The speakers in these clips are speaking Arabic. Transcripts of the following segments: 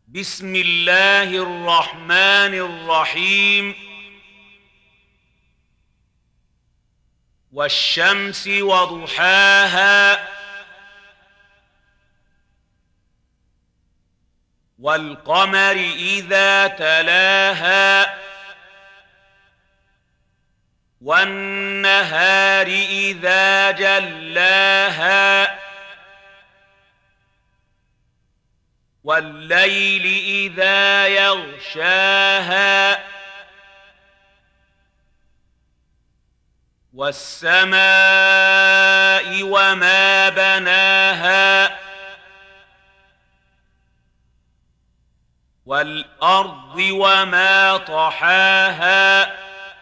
بسم الله الرحمن الرحيم. والشمس وضحاها والقمر إذا تلاها والنهار إذا جلاها والليل إذا يغشاها والسماء وما بناها والأرض وما طحاها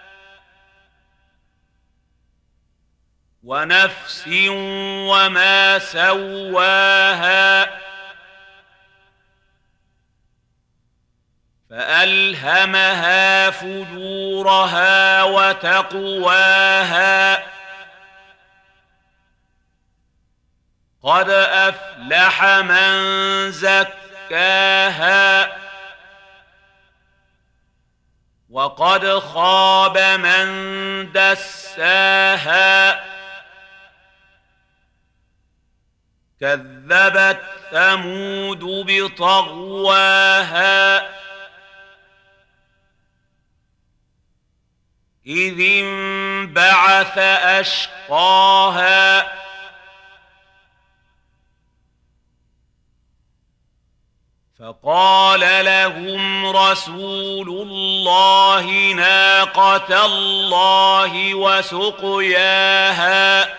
ونفس وما سواها فألهمها فجورها وتقواها قد أفلح من زكاها وقد خاب من دساها كذبت ثمود بطغواها إذ انبعث أشقاها فقال لهم رسول الله ناقة الله وسقياها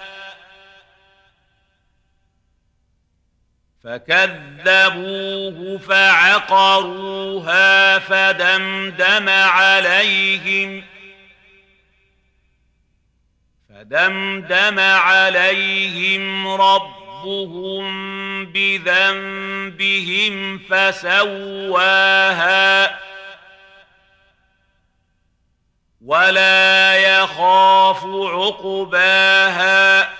فكذبوه فعقروها فدمدم عليهم ربهم بذنبهم فسواها ولا يخاف عقباها